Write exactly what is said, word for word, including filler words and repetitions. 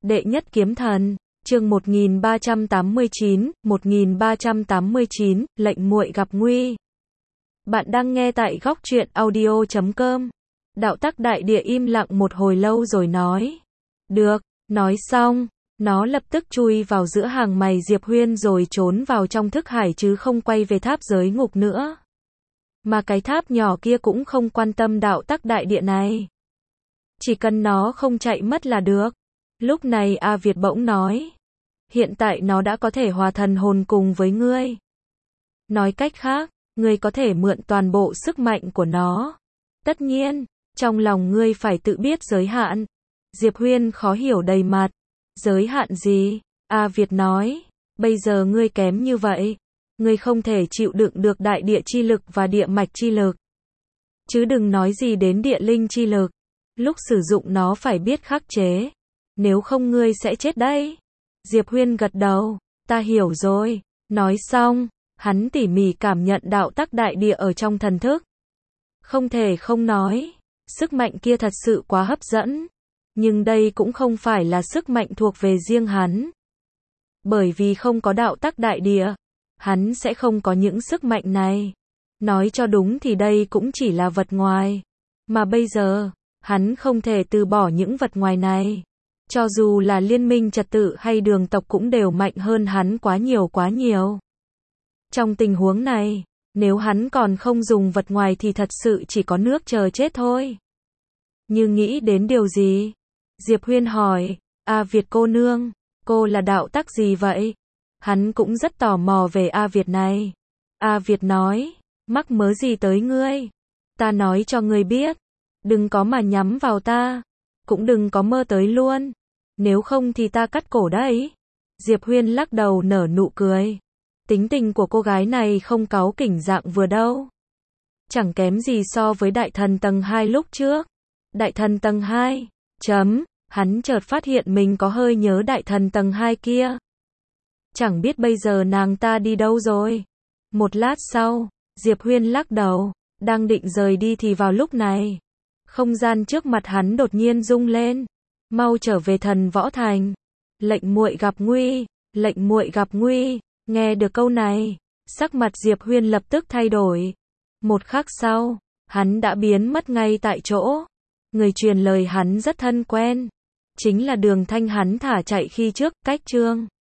Đệ nhất kiếm thần, chương một nghìn ba trăm tám mươi chín, một nghìn ba trăm tám mươi chín, lệnh muội gặp nguy. Bạn đang nghe tại góc truyện audio chấm com. Đạo Tắc Đại Địa im lặng một hồi lâu rồi nói. Được, nói xong, nó lập tức chui vào giữa hàng mày Diệp Huyên rồi trốn vào trong thức hải chứ không quay về tháp giới ngục nữa. Mà cái tháp nhỏ kia cũng không quan tâm Đạo Tắc Đại Địa này. Chỉ cần nó không chạy mất là được. Lúc này A Việt bỗng nói. Hiện tại nó đã có thể hòa thần hồn cùng với ngươi. Nói cách khác, ngươi có thể mượn toàn bộ sức mạnh của nó. Tất nhiên, trong lòng ngươi phải tự biết giới hạn. Diệp Huyên khó hiểu đầy mặt. Giới hạn gì? A Việt nói. Bây giờ ngươi kém như vậy. Ngươi không thể chịu đựng được đại địa chi lực và địa mạch chi lực. Chứ đừng nói gì đến địa linh chi lực. Lúc sử dụng nó phải biết khắc chế. Nếu không ngươi sẽ chết đấy. Diệp Huyên gật đầu. Ta hiểu rồi. Nói xong, hắn tỉ mỉ cảm nhận đạo tắc đại địa ở trong thần thức. Không thể không nói. Sức mạnh kia thật sự quá hấp dẫn. Nhưng đây cũng không phải là sức mạnh thuộc về riêng hắn. Bởi vì không có đạo tắc đại địa, hắn sẽ không có những sức mạnh này. Nói cho đúng thì đây cũng chỉ là vật ngoài. Mà bây giờ, hắn không thể từ bỏ những vật ngoài này. Cho dù là liên minh trật tự hay đường tộc cũng đều mạnh hơn hắn quá nhiều quá nhiều. Trong tình huống này, nếu hắn còn không dùng vật ngoài thì thật sự chỉ có nước chờ chết thôi. Như nghĩ đến điều gì? Diệp Huyên hỏi, A Việt cô nương, cô là đạo tắc gì vậy? Hắn cũng rất tò mò về A Việt này. A Việt nói, mắc mớ gì tới ngươi? Ta nói cho ngươi biết, đừng có mà nhắm vào ta, cũng đừng có mơ tới luôn, nếu không thì ta cắt cổ đấy. Diệp Huyên lắc đầu nở nụ cười. Tính tình của cô gái này không cáu kỉnh dạng vừa đâu. Chẳng kém gì so với đại thần tầng hai lúc trước. Đại thần tầng hai, chấm, hắn chợt phát hiện mình có hơi nhớ đại thần tầng hai kia. Chẳng biết bây giờ nàng ta đi đâu rồi. Một lát sau, Diệp Huyên lắc đầu, đang định rời đi thì vào lúc này, không gian trước mặt hắn đột nhiên rung lên. Mau trở về Thần Võ Thành. Lệnh muội gặp nguy, lệnh muội gặp nguy. Nghe được câu này, sắc mặt Diệp Huyên lập tức thay đổi. Một khắc sau, hắn đã biến mất ngay tại chỗ. Người truyền lời hắn rất thân quen. Chính là Đường Thanh hắn thả chạy khi trước, Cách Trương.